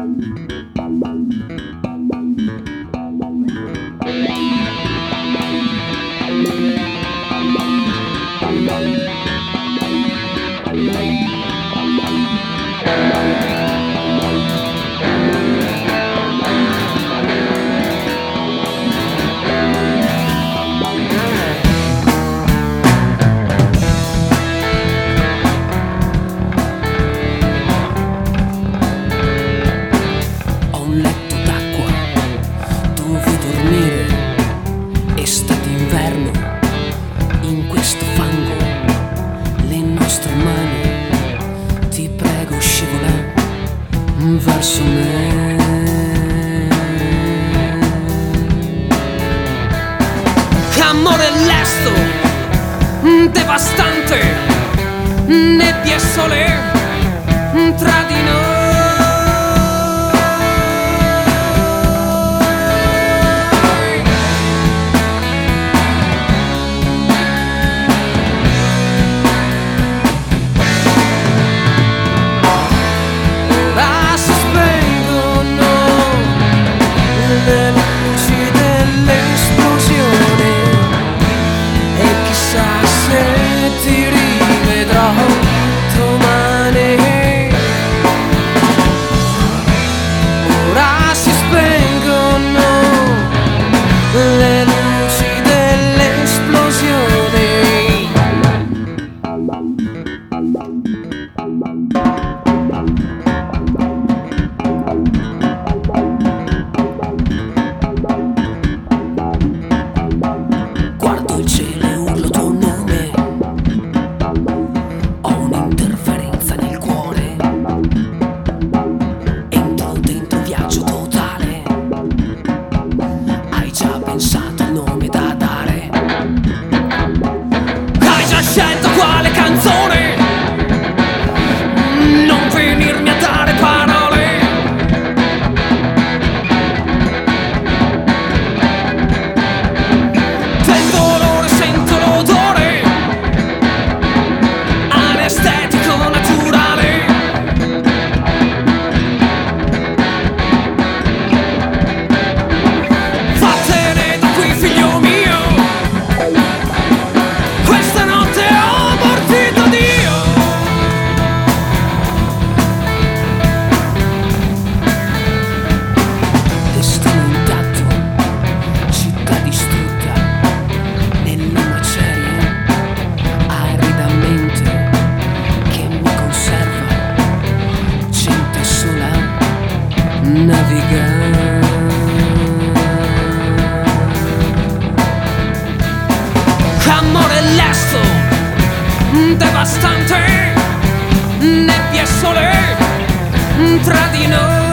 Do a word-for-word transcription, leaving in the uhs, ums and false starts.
Verso me amore lesto, devastante, nebbie e sole tra di noi. Le luci dell'esplosione e chissà se ti rivedrò domani. Ora si spengono le luci dell'esplosione. Guardo il cielo e urlo tuo nome, ho un'interferenza nel cuore, entro dentro viaggio totale. Hai già pensato al nome da dare? Hai già scelto quale canzone? Non venirmi a dare parole. Navigare amore lesto, devastante, nebbie e sole tra di noi.